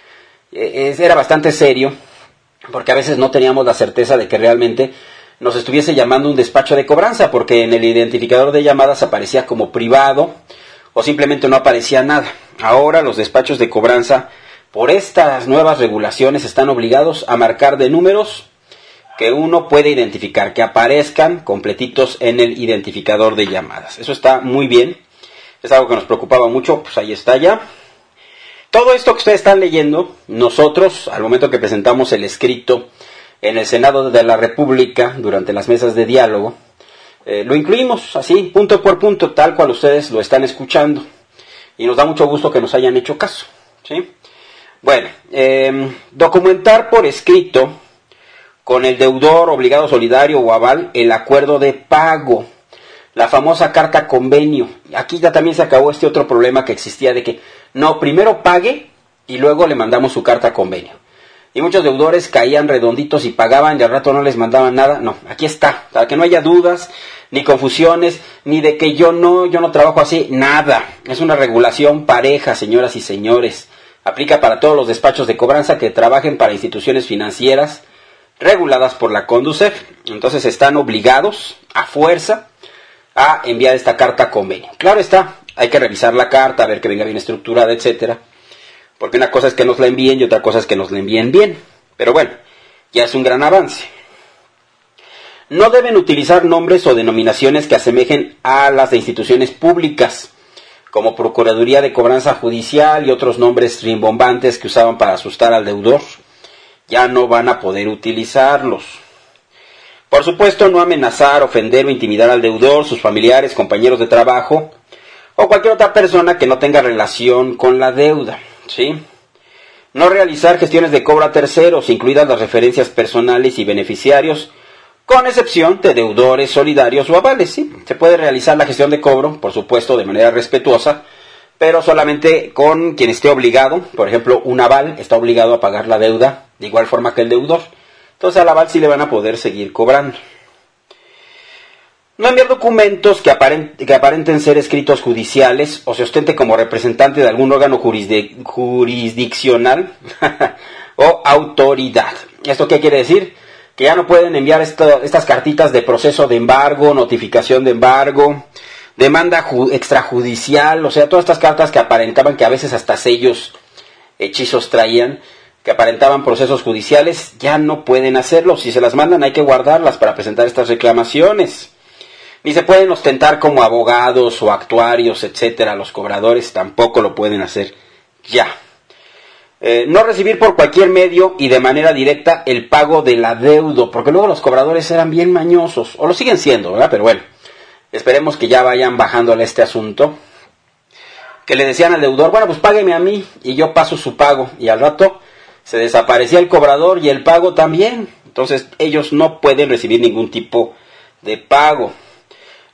eh, era bastante serio, porque a veces no teníamos la certeza de que realmente nos estuviese llamando un despacho de cobranza, porque en el identificador de llamadas aparecía como privado o simplemente no aparecía nada. Ahora los despachos de cobranza, por estas nuevas regulaciones, están obligados a marcar de números que uno puede identificar, que aparezcan completitos en el identificador de llamadas. Eso está muy bien, es algo que nos preocupaba mucho, pues ahí está ya. Todo esto que ustedes están leyendo, nosotros, al momento que presentamos el escrito en el Senado de la República, durante las mesas de diálogo, eh, lo incluimos así, punto por punto, tal cual ustedes lo están escuchando. Y nos da mucho gusto que nos hayan hecho caso, ¿sí? Bueno, eh, documentar por escrito con el deudor, obligado solidario o aval, el acuerdo de pago, la famosa carta convenio. Aquí ya también se acabó este otro problema que existía de que, no, primero pague y luego le mandamos su carta convenio. Y muchos deudores caían redonditos y pagaban y al rato no les mandaban nada. No, aquí está, para que no haya dudas, ni confusiones, ni de que yo no, yo no trabajo así, nada. Es una regulación pareja, señoras y señores. Aplica para todos los despachos de cobranza que trabajen para instituciones financieras reguladas por la CONDUCEF. Entonces están obligados, a fuerza, a enviar esta carta convenio. Claro está, hay que revisar la carta, a ver que venga bien estructurada, etcétera. Porque una cosa es que nos la envíen y otra cosa es que nos la envíen bien. Pero bueno, ya es un gran avance. No deben utilizar nombres o denominaciones que asemejen a las de instituciones públicas, como Procuraduría de Cobranza Judicial y otros nombres rimbombantes que usaban para asustar al deudor. Ya no van a poder utilizarlos. Por supuesto, no amenazar, ofender o intimidar al deudor, sus familiares, compañeros de trabajo o cualquier otra persona que no tenga relación con la deuda. ¿Sí? No realizar gestiones de cobro a terceros, incluidas las referencias personales y beneficiarios, con excepción de deudores solidarios o avales. ¿Sí? Se puede realizar la gestión de cobro, por supuesto, de manera respetuosa, pero solamente con quien esté obligado. Por ejemplo, un aval está obligado a pagar la deuda de igual forma que el deudor. Entonces al aval sí le van a poder seguir cobrando. No enviar documentos que, aparent, que aparenten ser escritos judiciales o se ostente como representante de algún órgano jurisdic, jurisdiccional o autoridad. ¿Esto qué quiere decir? Que ya no pueden enviar esto, estas cartitas de proceso de embargo, notificación de embargo, demanda ju, extrajudicial, o sea, todas estas cartas que aparentaban que a veces hasta sellos, hechizos traían, que aparentaban procesos judiciales, ya no pueden hacerlo. Si se las mandan hay que guardarlas para presentar estas reclamaciones. Ni se pueden ostentar como abogados o actuarios, etcétera. Los cobradores tampoco lo pueden hacer ya. Eh, no recibir por cualquier medio y de manera directa el pago del adeudo, porque luego los cobradores eran bien mañosos, o lo siguen siendo, ¿verdad? Pero bueno, esperemos que ya vayan bajándole este asunto. Que le decían al deudor, bueno, pues págueme a mí y yo paso su pago. Y al rato se desaparecía el cobrador y el pago también. Entonces ellos no pueden recibir ningún tipo de pago.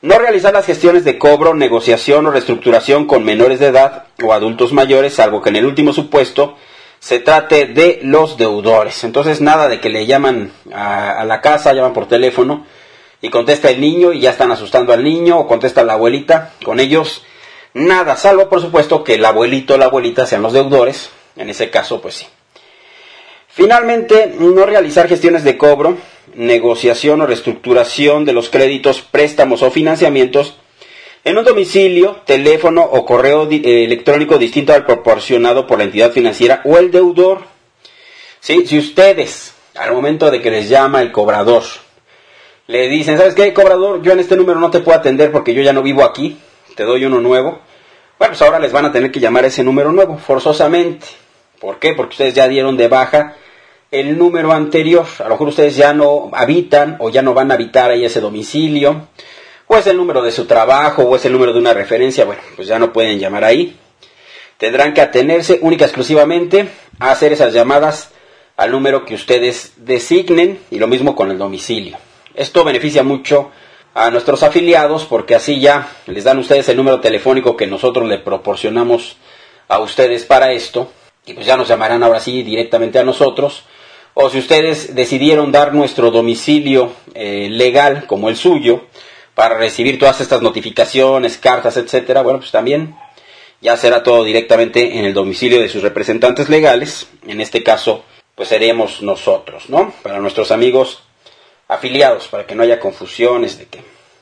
No realizar las gestiones de cobro, negociación o reestructuración con menores de edad o adultos mayores, salvo que en el último supuesto se trate de los deudores. Entonces nada de que le llaman a, a la casa, llaman por teléfono y contesta el niño y ya están asustando al niño, o contesta la abuelita. Con ellos nada, salvo por supuesto que el abuelito o la abuelita sean los deudores. En ese caso pues sí. Finalmente, no realizar gestiones de cobro, negociación o reestructuración de los créditos, préstamos o financiamientos en un domicilio, teléfono o correo di- eh, electrónico distinto al proporcionado por la entidad financiera o el deudor. ¿Sí? Si ustedes, al momento de que les llama el cobrador, le dicen, ¿sabes qué, cobrador? Yo en este número no te puedo atender porque yo ya no vivo aquí, te doy uno nuevo. Bueno, pues ahora les van a tener que llamar a ese número nuevo, forzosamente. ¿Por qué? Porque ustedes ya dieron de baja el número anterior. A lo mejor ustedes ya no habitan o ya no van a habitar ahí ese domicilio, o es el número de su trabajo, o es el número de una referencia. Bueno, pues ya no pueden llamar ahí. Tendrán que atenerse única y exclusivamente a hacer esas llamadas al número que ustedes designen, y lo mismo con el domicilio. Esto beneficia mucho a nuestros afiliados porque así ya les dan ustedes el número telefónico que nosotros le proporcionamos a ustedes para esto, y pues ya nos llamarán ahora sí directamente a nosotros. O si ustedes decidieron dar nuestro domicilio eh, legal como el suyo para recibir todas estas notificaciones, cartas, etcétera, bueno, pues también ya será todo directamente en el domicilio de sus representantes legales. En este caso, pues seremos nosotros, ¿no? Para nuestros amigos afiliados, para que no haya confusiones de que...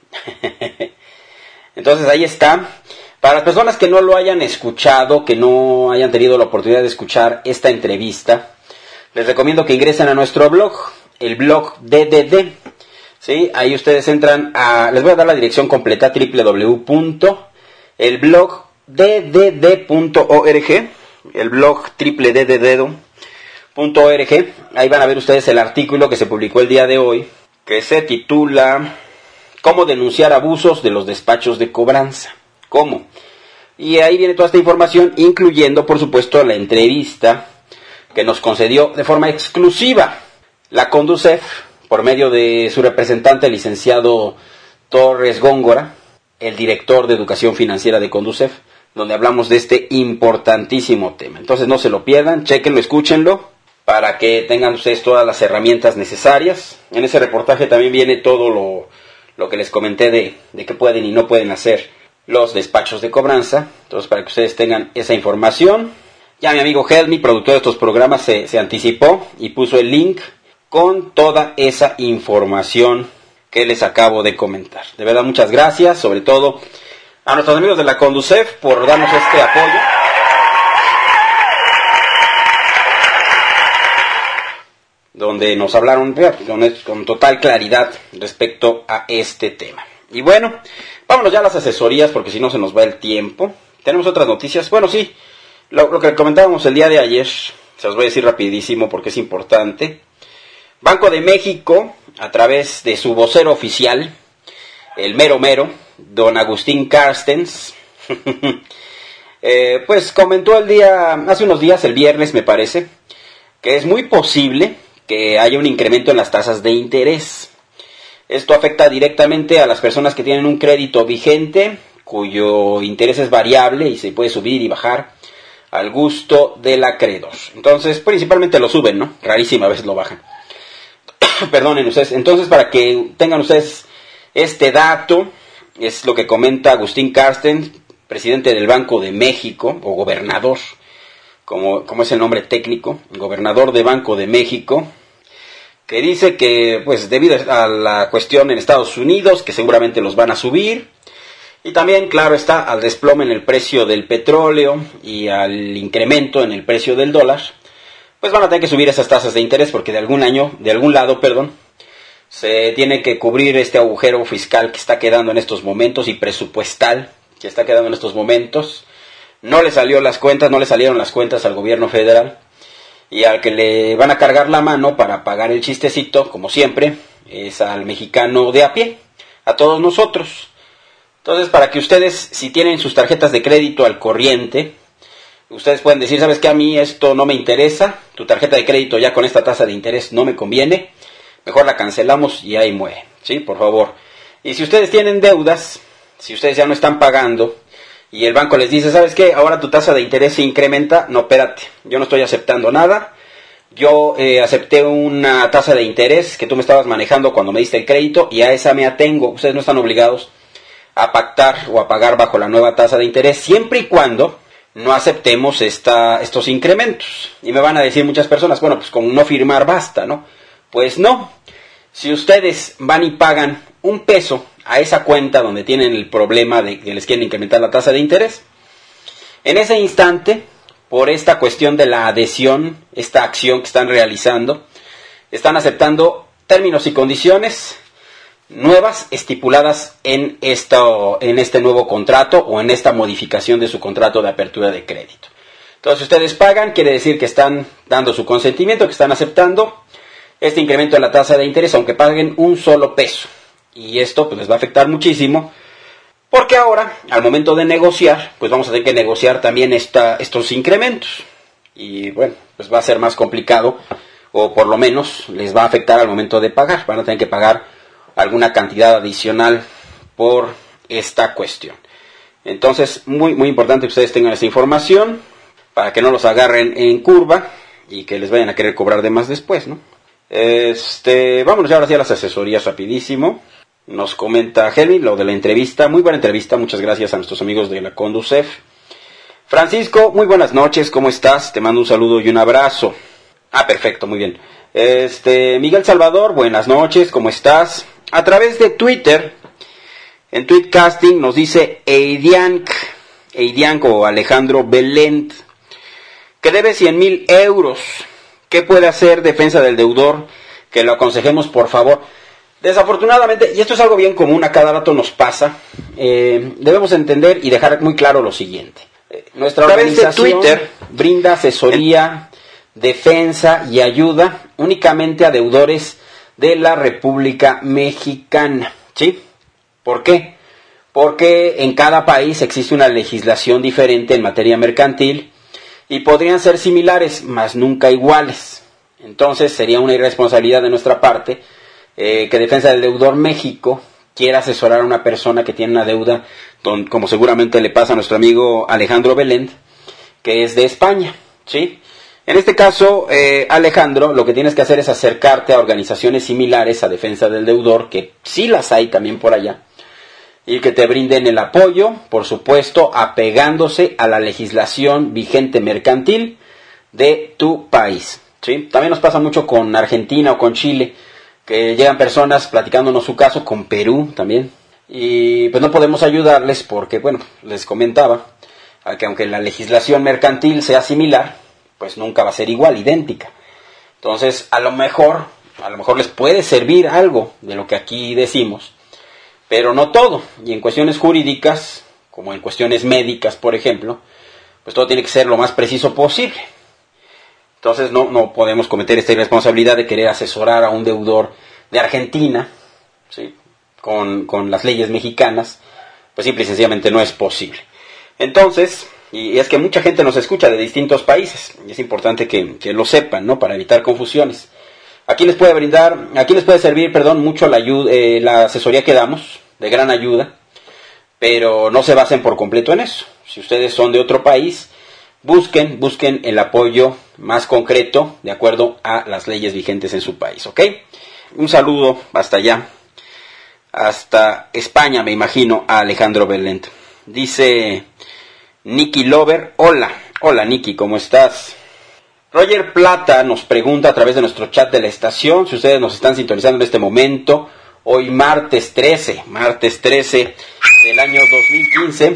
Entonces ahí está. Para las personas que no lo hayan escuchado, que no hayan tenido la oportunidad de escuchar esta entrevista, les recomiendo que ingresen a nuestro blog, el blog D D D. ¿Sí? Ahí ustedes entran a... Les voy a dar la dirección completa, doble u doble u doble u punto el blog d d d punto org, el blog triple d d d punto org. Ahí van a ver ustedes el artículo que se publicó el día de hoy, que se titula ¿Cómo denunciar abusos de los despachos de cobranza? ¿Cómo? Y ahí viene toda esta información, incluyendo, por supuesto, la entrevista que nos concedió de forma exclusiva la Conducef, por medio de su representante, el licenciado Torres Góngora, el director de Educación Financiera de Conducef, donde hablamos de este importantísimo tema. Entonces no se lo pierdan, chéquenlo, escúchenlo, para que tengan ustedes todas las herramientas necesarias. En ese reportaje también viene todo lo, lo que les comenté de, de qué pueden y no pueden hacer los despachos de cobranza. Entonces, para que ustedes tengan esa información. Ya mi amigo Helmi, productor de estos programas, se, se anticipó y puso el link con toda esa información que les acabo de comentar. De verdad, muchas gracias, sobre todo a nuestros amigos de la Conducef por darnos este apoyo. Donde nos hablaron con, con total claridad respecto a este tema. Y bueno, vámonos ya a las asesorías porque si no se nos va el tiempo. Tenemos otras noticias. Bueno, sí, lo, lo que comentábamos el día de ayer, se los voy a decir rapidísimo porque es importante. Banco de México, a través de su vocero oficial, el mero mero, don Agustín Carstens, eh, pues comentó el día, hace unos días, el viernes me parece, que es muy posible que haya un incremento en las tasas de interés. Esto afecta directamente a las personas que tienen un crédito vigente, cuyo interés es variable y se puede subir y bajar al gusto del acreedor. Entonces, principalmente lo suben, ¿no? Rarísima vez lo bajan. Perdonen ustedes. Entonces, para que tengan ustedes este dato, es lo que comenta Agustín Carstens, presidente del Banco de México, o gobernador, como, como es el nombre técnico, gobernador de Banco de México, que dice que, pues, debido a la cuestión en Estados Unidos, que seguramente los van a subir, y también, claro está, al desplome en el precio del petróleo y al incremento en el precio del dólar, pues van a tener que subir esas tasas de interés porque de algún año, de algún lado, perdón, se tiene que cubrir este agujero fiscal que está quedando en estos momentos y presupuestal que está quedando en estos momentos. No le salió las cuentas, no le salieron las cuentas al gobierno federal y al que le van a cargar la mano para pagar el chistecito, como siempre, es al mexicano de a pie, a todos nosotros. Entonces, para que ustedes, si tienen sus tarjetas de crédito al corriente, ustedes pueden decir, ¿sabes qué? A mí esto no me interesa, tu tarjeta de crédito ya con esta tasa de interés no me conviene, mejor la cancelamos y ahí muere, ¿sí? Por favor, Y si ustedes tienen deudas, si ustedes ya no están pagando, y el banco les dice, ¿sabes qué? Ahora tu tasa de interés se incrementa. No, espérate, yo no estoy aceptando nada. Yo eh, acepté una tasa de interés que tú me estabas manejando cuando me diste el crédito y a esa me atengo. Ustedes no están obligados a pactar o a pagar bajo la nueva tasa de interés, siempre y cuando no aceptemos esta, estos incrementos. Y me van a decir muchas personas, bueno, pues con no firmar basta, ¿no? Pues no. Si ustedes van y pagan un peso a esa cuenta donde tienen el problema de que les quieren incrementar la tasa de interés, en ese instante, por esta cuestión de la adhesión, esta acción que están realizando, están aceptando términos y condiciones nuevas estipuladas en, esto, en este nuevo contrato o en esta modificación de su contrato de apertura de crédito. Entonces, si ustedes pagan, quiere decir que están dando su consentimiento, que están aceptando este incremento de la tasa de interés, aunque paguen un solo peso. Y esto pues les va a afectar muchísimo, porque ahora, al momento de negociar, pues vamos a tener que negociar también esta, estos incrementos. Y bueno, pues va a ser más complicado, o por lo menos les va a afectar al momento de pagar. Van a tener que pagar alguna cantidad adicional por esta cuestión. Entonces, muy, muy importante que ustedes tengan esta información, para que no los agarren en curva, y que les vayan a querer cobrar de más después, ¿no? Este, vámonos ya ahora sí a las asesorías rapidísimo. Nos comenta Helmi lo de la entrevista. Muy buena entrevista, muchas gracias a nuestros amigos de la Conducef. Francisco, muy buenas noches, ¿cómo estás? Te mando un saludo y un abrazo. Ah, perfecto, muy bien. Este, Miguel Salvador, buenas noches, ¿cómo estás? A través de Twitter, en Tweetcasting nos dice Eidiank, Eidiank o Alejandro Belent, que debe cien mil euros. ¿Qué puede hacer defensa del deudor? Que lo aconsejemos, por favor. Desafortunadamente, y esto es algo bien común, a cada rato nos pasa, eh, debemos entender y dejar muy claro lo siguiente. Eh, nuestra organización de Twitter brinda asesoría, defensa y ayuda únicamente a deudores de la República Mexicana. ¿Sí? ¿Por qué? Porque en cada país existe una legislación diferente en materia mercantil y podrían ser similares, mas nunca iguales. Entonces sería una irresponsabilidad de nuestra parte eh, que Defensa del Deudor México quiera asesorar a una persona que tiene una deuda, don, como seguramente le pasa a nuestro amigo Alejandro Belén, que es de España, ¿sí? En este caso, eh, Alejandro, lo que tienes que hacer es acercarte a organizaciones similares a Defensa del Deudor, que sí las hay también por allá, y que te brinden el apoyo, por supuesto, apegándose a la legislación vigente mercantil de tu país, ¿sí? También nos pasa mucho con Argentina o con Chile, que llegan personas platicándonos su caso, con Perú también, y pues no podemos ayudarles porque, bueno, les comentaba, que aunque la legislación mercantil sea similar, pues nunca va a ser igual, idéntica. Entonces, a lo mejor, a lo mejor les puede servir algo de lo que aquí decimos, pero no todo. Y en cuestiones jurídicas, como en cuestiones médicas, por ejemplo, pues todo tiene que ser lo más preciso posible. Entonces no, no podemos cometer esta irresponsabilidad de querer asesorar a un deudor de Argentina, ¿sí? con, con las leyes mexicanas, pues simple y sencillamente no es posible. Entonces, y es que mucha gente nos escucha de distintos países, y es importante que, que lo sepan, ¿no? Para evitar confusiones. Aquí les puede brindar, aquí les puede servir, perdón, mucho la, ayuda, eh, la asesoría que damos, de gran ayuda, pero no se basen por completo en eso. Si ustedes son de otro país, busquen, busquen el apoyo más concreto de acuerdo a las leyes vigentes en su país, ¿ok? Un saludo hasta allá, hasta España, me imagino, a Alejandro Belén. Dice Nicky Lover, hola, hola Nicky, ¿cómo estás? Roger Plata nos pregunta a través de nuestro chat de la estación, si ustedes nos están sintonizando en este momento, hoy martes trece, martes trece del año dos mil quince,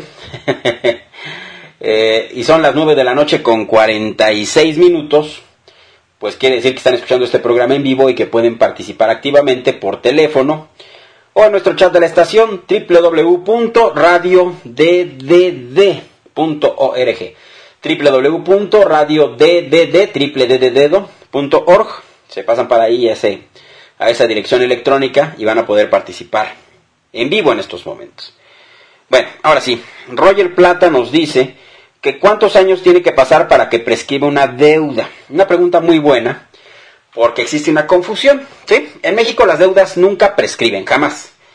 eh, y son las nueve de la noche con cuarenta y seis minutos, pues quiere decir que están escuchando este programa en vivo y que pueden participar activamente por teléfono o en nuestro chat de la estación doble u doble u doble u punto radio d d d punto org, doble u doble u doble u punto radio d d d punto org. Se pasan para ahí ese, a esa dirección electrónica y van a poder participar en vivo en estos momentos. Bueno, ahora sí, Roger Plata nos dice que cuántos años tiene que pasar para que prescriba una deuda. Una pregunta muy buena, porque existe una confusión, ¿sí? En México las deudas nunca prescriben, jamás.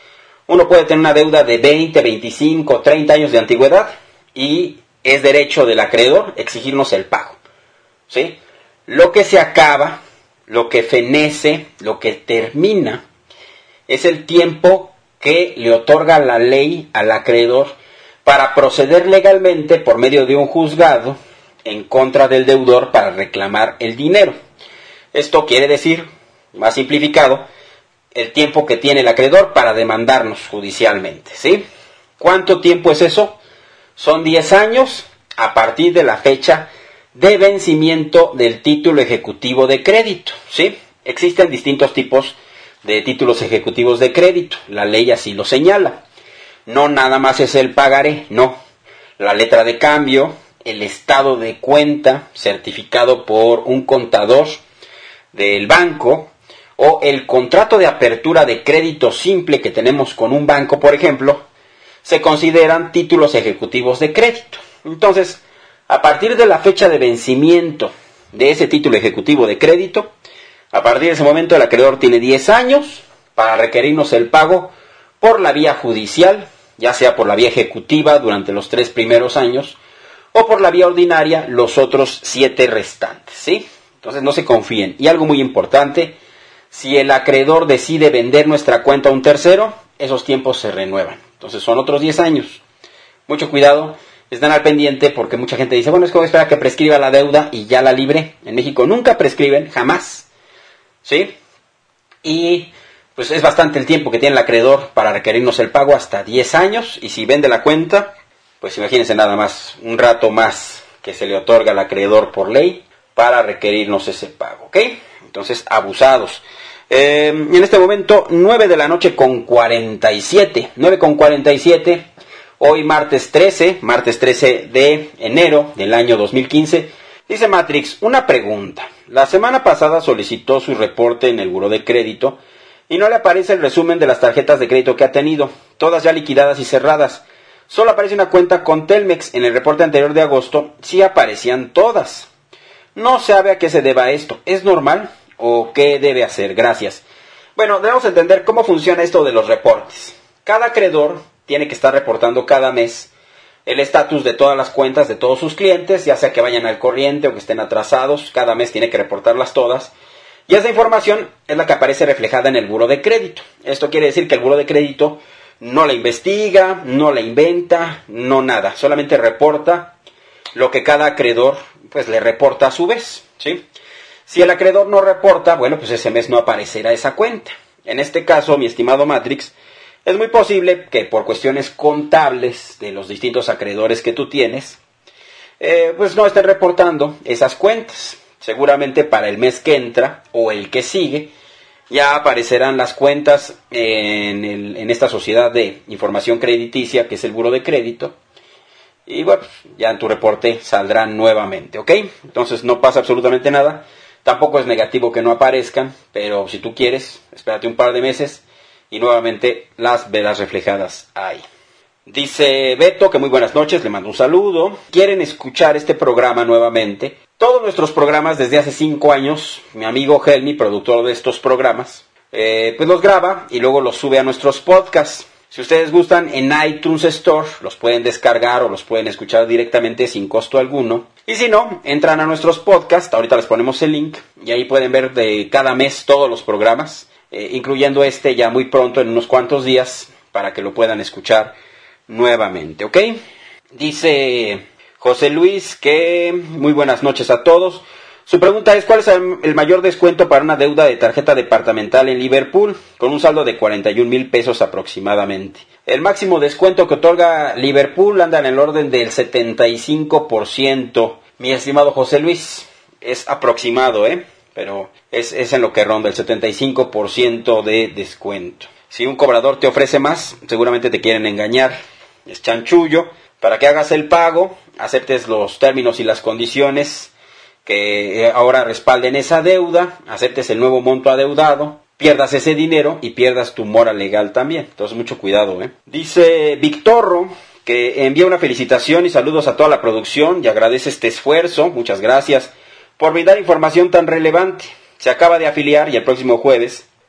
Uno puede tener una deuda de veinte, veinticinco, treinta años de antigüedad y es derecho del acreedor exigirnos el pago, ¿sí? Lo que se acaba, lo que fenece, lo que termina, es el tiempo que le otorga la ley al acreedor para proceder legalmente por medio de un juzgado en contra del deudor para reclamar el dinero. Esto quiere decir, más simplificado, el tiempo que tiene el acreedor para demandarnos judicialmente, ¿sí? ¿Cuánto tiempo es eso? Son diez años a partir de la fecha de vencimiento del título ejecutivo de crédito, ¿sí? Existen distintos tipos de títulos ejecutivos de crédito, la ley así lo señala. No nada más es el pagaré, no. La letra de cambio, el estado de cuenta certificado por un contador del banco, o el contrato de apertura de crédito simple que tenemos con un banco, por ejemplo, se consideran títulos ejecutivos de crédito. Entonces, a partir de la fecha de vencimiento de ese título ejecutivo de crédito, a partir de ese momento el acreedor tiene diez años para requerirnos el pago por la vía judicial, ya sea por la vía ejecutiva durante los tres primeros años, o por la vía ordinaria los otros siete restantes, ¿sí? Entonces no se confíen. Y algo muy importante, si el acreedor decide vender nuestra cuenta a un tercero, esos tiempos se renuevan. Entonces son otros diez años. Mucho cuidado, están al pendiente porque mucha gente dice, bueno, es que voy a esperar a que prescriba la deuda y ya la libre. En México nunca prescriben, jamás, ¿sí? Y pues es bastante el tiempo que tiene el acreedor para requerirnos el pago, hasta diez años. Y si vende la cuenta, pues imagínense nada más, un rato más que se le otorga al acreedor por ley para requerirnos ese pago, ¿ok? Entonces, abusados. Eh, en este momento, nueve de la noche con cuarenta y siete. nueve con cuarenta y siete. Hoy martes trece, martes trece de enero del año dos mil quince. Dice Matrix, una pregunta. La semana pasada solicitó su reporte en el buró de crédito y no le aparece el resumen de las tarjetas de crédito que ha tenido, todas ya liquidadas y cerradas. Solo aparece una cuenta con Telmex. En el reporte anterior de agosto sí aparecían todas. No sabe a qué se deba esto. ¿Es normal o qué debe hacer? Gracias. Bueno, debemos entender cómo funciona esto de los reportes. Cada acreedor tiene que estar reportando cada mes el estatus de todas las cuentas de todos sus clientes, ya sea que vayan al corriente o que estén atrasados. Cada mes tiene que reportarlas todas. Y esa información es la que aparece reflejada en el buró de crédito. Esto quiere decir que el buró de crédito no la investiga, no la inventa, no nada. Solamente reporta lo que cada acreedor pues le reporta a su vez, ¿sí? Si el acreedor no reporta, bueno, pues ese mes no aparecerá esa cuenta. En este caso, mi estimado Matrix, es muy posible que por cuestiones contables de los distintos acreedores que tú tienes, eh, pues no estén reportando esas cuentas. Seguramente para el mes que entra o el que sigue, ya aparecerán las cuentas en, el, en esta sociedad de información crediticia, que es el buró de crédito. Y bueno, ya en tu reporte saldrán nuevamente, ¿ok? Entonces no pasa absolutamente nada. Tampoco es negativo que no aparezcan, pero si tú quieres, espérate un par de meses y nuevamente las verás reflejadas ahí. Dice Beto que muy buenas noches, le mando un saludo. ¿Quieren escuchar este programa nuevamente? Todos nuestros programas desde hace cinco años, mi amigo Helmi, productor de estos programas, eh, pues los graba y luego los sube a nuestros podcasts. Si ustedes gustan, en iTunes Store los pueden descargar o los pueden escuchar directamente sin costo alguno. Y si no, entran a nuestros podcasts, ahorita les ponemos el link, y ahí pueden ver de cada mes todos los programas, eh, incluyendo este ya muy pronto, en unos cuantos días, para que lo puedan escuchar nuevamente, ¿ok? Dice José Luis que muy buenas noches a todos. Su pregunta es, ¿cuál es el mayor descuento para una deuda de tarjeta departamental en Liverpool con un saldo de cuarenta y un mil pesos aproximadamente? El máximo descuento que otorga Liverpool anda en el orden del setenta y cinco por ciento. Mi estimado José Luis, es aproximado, ¿eh? Pero es, es en lo que ronda el setenta y cinco por ciento de descuento. Si un cobrador te ofrece más, seguramente te quieren engañar. Es chanchullo. Para que hagas el pago, aceptes los términos y las condiciones que ahora respalden esa deuda, aceptes el nuevo monto adeudado, pierdas ese dinero y pierdas tu mora legal también. Entonces mucho cuidado, ¿eh? Dice Victorro que envía una felicitación y saludos a toda la producción y agradece este esfuerzo. Muchas gracias por brindar información tan relevante. Se acaba de afiliar y el próximo jueves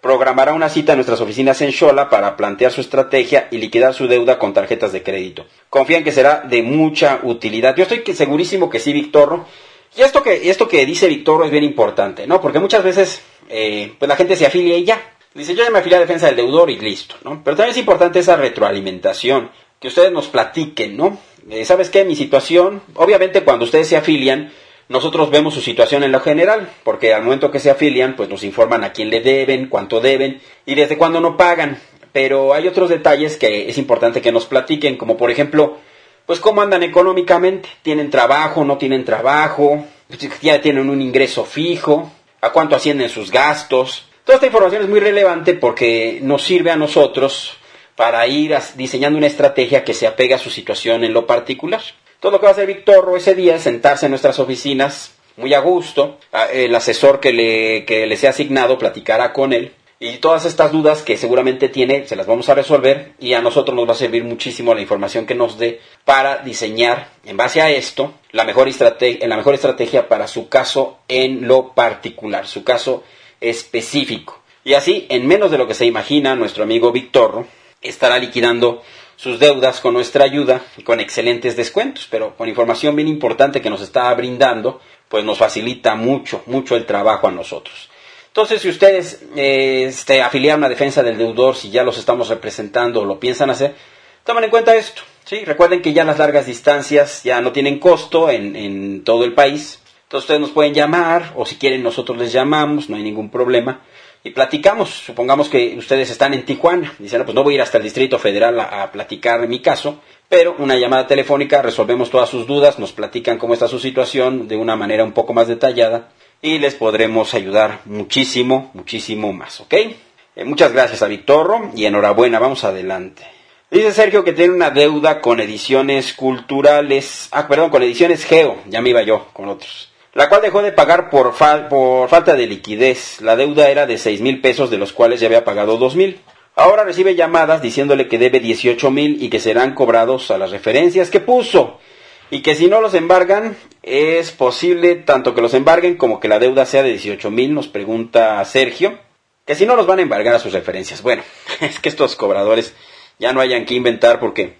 programará una cita en nuestras oficinas en Xola para plantear su estrategia y liquidar su deuda con tarjetas de crédito. Confían que será de mucha utilidad. Yo estoy segurísimo que sí, Victorro. Y esto que, esto que dice Victorro es bien importante, ¿no? Porque muchas veces eh, pues la gente se afilia y ya. Dice, yo ya me afilié a Defensa del Deudor y listo, ¿no? Pero también es importante esa retroalimentación, que ustedes nos platiquen, ¿no? Eh, ¿Sabes qué? Mi situación, obviamente cuando ustedes se afilian, nosotros vemos su situación en lo general, porque al momento que se afilian, pues nos informan a quién le deben, cuánto deben y desde cuándo no pagan. Pero hay otros detalles que es importante que nos platiquen, como por ejemplo, pues cómo andan económicamente, ¿tienen trabajo, no tienen trabajo? ¿Ya tienen un ingreso fijo? ¿A cuánto ascienden sus gastos? Toda esta información es muy relevante porque nos sirve a nosotros para ir diseñando una estrategia que se apegue a su situación en lo particular. Todo lo que va a hacer Victorro ese día es sentarse en nuestras oficinas, muy a gusto. El asesor que le, que le sea asignado platicará con él. Y todas estas dudas que seguramente tiene, se las vamos a resolver. Y a nosotros nos va a servir muchísimo la información que nos dé para diseñar, en base a esto, la mejor estrategia, la mejor estrategia para su caso en lo particular, su caso específico. Y así, en menos de lo que se imagina, nuestro amigo Victorro estará liquidando sus deudas con nuestra ayuda y con excelentes descuentos, pero con información bien importante que nos está brindando, pues nos facilita mucho, mucho el trabajo a nosotros. Entonces, si ustedes eh, este, afiliaron a Defensa del Deudor, si ya los estamos representando o lo piensan hacer, tomen en cuenta esto, ¿sí? Recuerden que ya las largas distancias ya no tienen costo en, en todo el país. Entonces ustedes nos pueden llamar, o si quieren nosotros les llamamos, no hay ningún problema. Y platicamos, supongamos que ustedes están en Tijuana, dicen, no, pues no voy a ir hasta el Distrito Federal a, a platicar mi caso, pero una llamada telefónica, resolvemos todas sus dudas, nos platican cómo está su situación de una manera un poco más detallada y les podremos ayudar muchísimo, muchísimo más, ¿ok? Eh, muchas gracias a Victorro y enhorabuena, vamos adelante. Dice Sergio que tiene una deuda con Ediciones Culturales, ah, perdón, con Ediciones Geo, ya me iba yo con otros, la cual dejó de pagar por, fal- por falta de liquidez. La deuda era de seis mil pesos, de los cuales ya había pagado dos mil. Ahora recibe llamadas diciéndole que debe dieciocho mil y que serán cobrados a las referencias que puso. Y que si no los embargan, es posible tanto que los embarguen como que la deuda sea de dieciocho mil, nos pregunta Sergio. Que si no los van a embargar a sus referencias. Bueno, es que estos cobradores ya no hayan que inventar porque...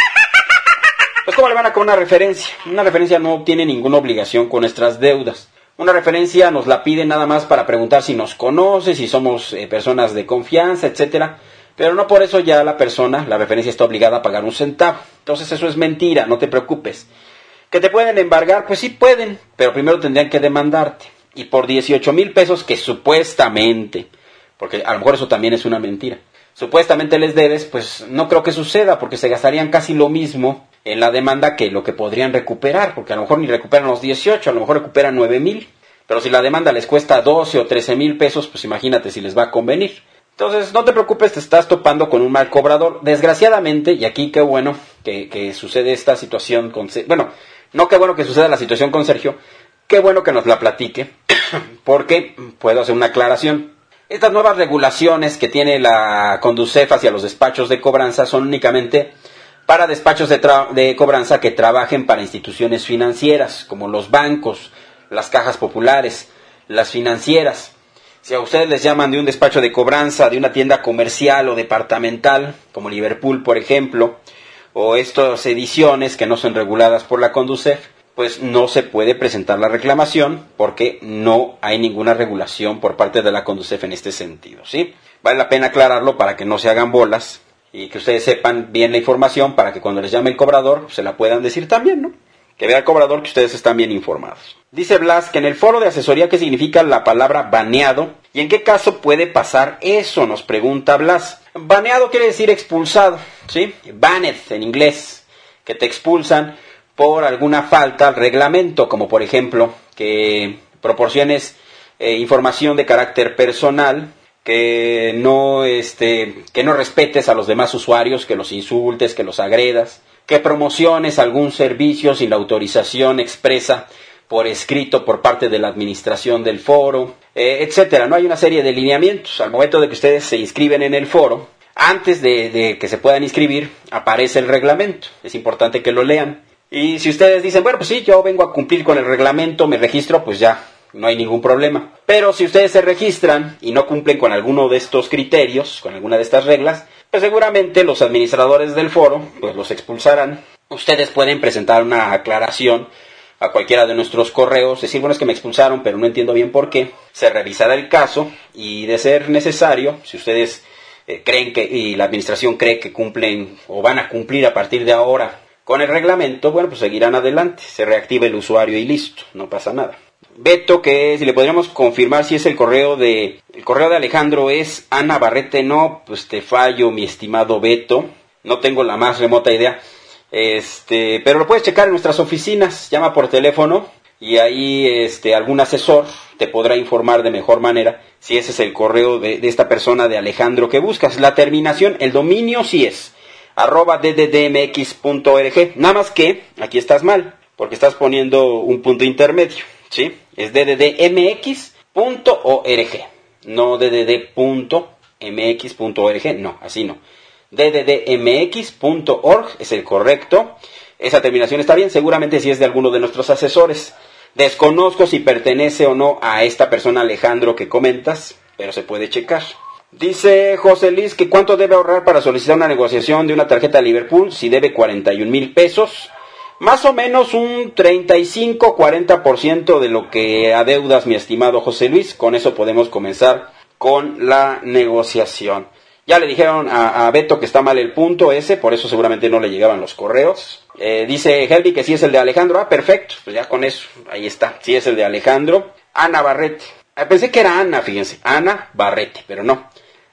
Pues ¿cómo le van a cobrar una referencia? Una referencia no tiene ninguna obligación con nuestras deudas. Una referencia nos la piden nada más para preguntar si nos conoce, si somos eh, personas de confianza, etcétera. Pero no por eso ya la persona, la referencia está obligada a pagar un centavo. Entonces eso es mentira, no te preocupes. ¿Que te pueden embargar? Pues sí pueden, pero primero tendrían que demandarte. Y por dieciocho mil pesos que supuestamente, porque a lo mejor eso también es una mentira, supuestamente les debes, pues no creo que suceda, porque se gastarían casi lo mismo en la demanda que lo que podrían recuperar, porque a lo mejor ni recuperan los dieciocho, a lo mejor recuperan nueve mil, pero si la demanda les cuesta doce o trece mil pesos, pues imagínate si les va a convenir. Entonces, no te preocupes, te estás topando con un mal cobrador. Desgraciadamente, y aquí qué bueno que, que sucede esta situación con... Bueno, no qué bueno que suceda la situación con Sergio, qué bueno que nos la platique, porque puedo hacer una aclaración. Estas nuevas regulaciones que tiene la Conducef hacia los despachos de cobranza son únicamente para despachos de, tra- de cobranza que trabajen para instituciones financieras, como los bancos, las cajas populares, las financieras. Si a ustedes les llaman de un despacho de cobranza, de una tienda comercial o departamental, como Liverpool, por ejemplo, o estas ediciones que no son reguladas por la Conducef, pues no se puede presentar la reclamación porque no hay ninguna regulación por parte de la Conducef en este sentido, ¿sí? Vale la pena aclararlo para que no se hagan bolas y que ustedes sepan bien la información para que cuando les llame el cobrador pues se la puedan decir también, ¿no? Que vea el cobrador que ustedes están bien informados. Dice Blas que en el foro de asesoría, ¿qué significa la palabra baneado? ¿Y en qué caso puede pasar eso? Nos pregunta Blas. Baneado quiere decir expulsado, ¿sí? Banned en inglés, que te expulsan por alguna falta al reglamento, como por ejemplo que proporciones eh, información de carácter personal, que no, este, que no respetes a los demás usuarios, que los insultes, que los agredas, que promociones algún servicio sin la autorización expresa por escrito por parte de la administración del foro, eh, etcétera. No hay una serie de lineamientos. Al momento de que ustedes se inscriben en el foro, antes de, de que se puedan inscribir, aparece el reglamento. Es importante que lo lean. Y si ustedes dicen, bueno, pues sí, yo vengo a cumplir con el reglamento, me registro, pues ya, no hay ningún problema. Pero si ustedes se registran y no cumplen con alguno de estos criterios, con alguna de estas reglas, pues seguramente los administradores del foro pues los expulsarán. Ustedes pueden presentar una aclaración a cualquiera de nuestros correos, decir, bueno, es que me expulsaron, pero no entiendo bien por qué. Se revisará el caso y, de ser necesario, si ustedes eh, creen que, y la administración cree que cumplen o van a cumplir a partir de ahora con el reglamento, bueno, pues seguirán adelante, se reactiva el usuario y listo, no pasa nada. Beto, que si le podríamos confirmar si es el correo de, el correo de Alejandro es Ana Barrete, no, pues te fallo, mi estimado Beto, no tengo la más remota idea. Este, pero lo puedes checar en nuestras oficinas, llama por teléfono y ahí este, algún asesor te podrá informar de mejor manera si ese es el correo de, de esta persona de Alejandro que buscas. La terminación, el dominio sí es arroba d d d m x punto org, nada más que aquí estás mal, porque estás poniendo un punto intermedio, ¿sí? Es d d d m x punto org, no d d d punto m x punto org, no, así no. d d d m x punto org es el correcto. Esa terminación está bien, seguramente si es de alguno de nuestros asesores. Desconozco si pertenece o no a esta persona Alejandro que comentas, pero se puede checar. Dice José Luis que cuánto debe ahorrar para solicitar una negociación de una tarjeta de Liverpool si debe cuarenta y un mil pesos. Más o menos un treinta y cinco a cuarenta por ciento de lo que adeudas, mi estimado José Luis. Con eso podemos comenzar con la negociación. Ya le dijeron a, a Beto que está mal el punto ese, por eso seguramente no le llegaban los correos. Eh, dice Helvi que sí es el de Alejandro. Ah, perfecto, pues ya con eso, ahí está, sí es el de Alejandro. Ana Barrete. Ah, pensé que era Ana, fíjense, Ana Barrete, pero no.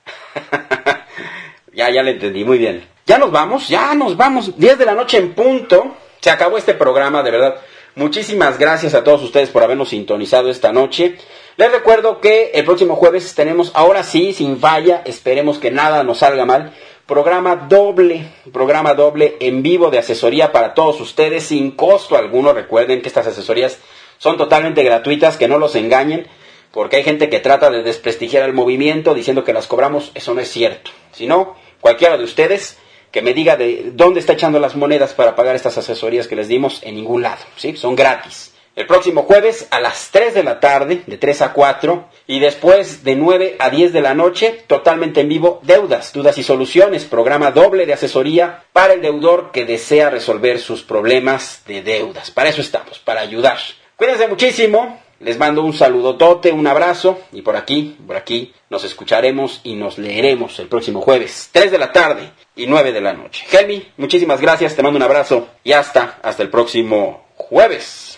ya, ya le entendí, muy bien. Ya nos vamos, ya nos vamos, diez de la noche en punto. Se acabó este programa, de verdad. Muchísimas gracias a todos ustedes por habernos sintonizado esta noche. Les recuerdo que el próximo jueves tenemos, ahora sí, sin falla, esperemos que nada nos salga mal, programa doble, programa doble en vivo de asesoría para todos ustedes, sin costo alguno. Recuerden que estas asesorías son totalmente gratuitas, que no los engañen, porque hay gente que trata de desprestigiar el movimiento diciendo que las cobramos. Eso no es cierto. Si no, cualquiera de ustedes que me diga de dónde está echando las monedas para pagar estas asesorías que les dimos, en ningún lado, ¿sí? Son gratis. El próximo jueves a las tres de la tarde, de tres a cuatro, y después de nueve a diez de la noche, totalmente en vivo, Deudas, Dudas y Soluciones, programa doble de asesoría para el deudor que desea resolver sus problemas de deudas. Para eso estamos, para ayudar. Cuídense muchísimo, les mando un saludotote, un abrazo, y por aquí, por aquí, nos escucharemos y nos leeremos el próximo jueves, tres de la tarde y nueve de la noche. Helmi, muchísimas gracias, te mando un abrazo, y hasta, hasta el próximo jueves.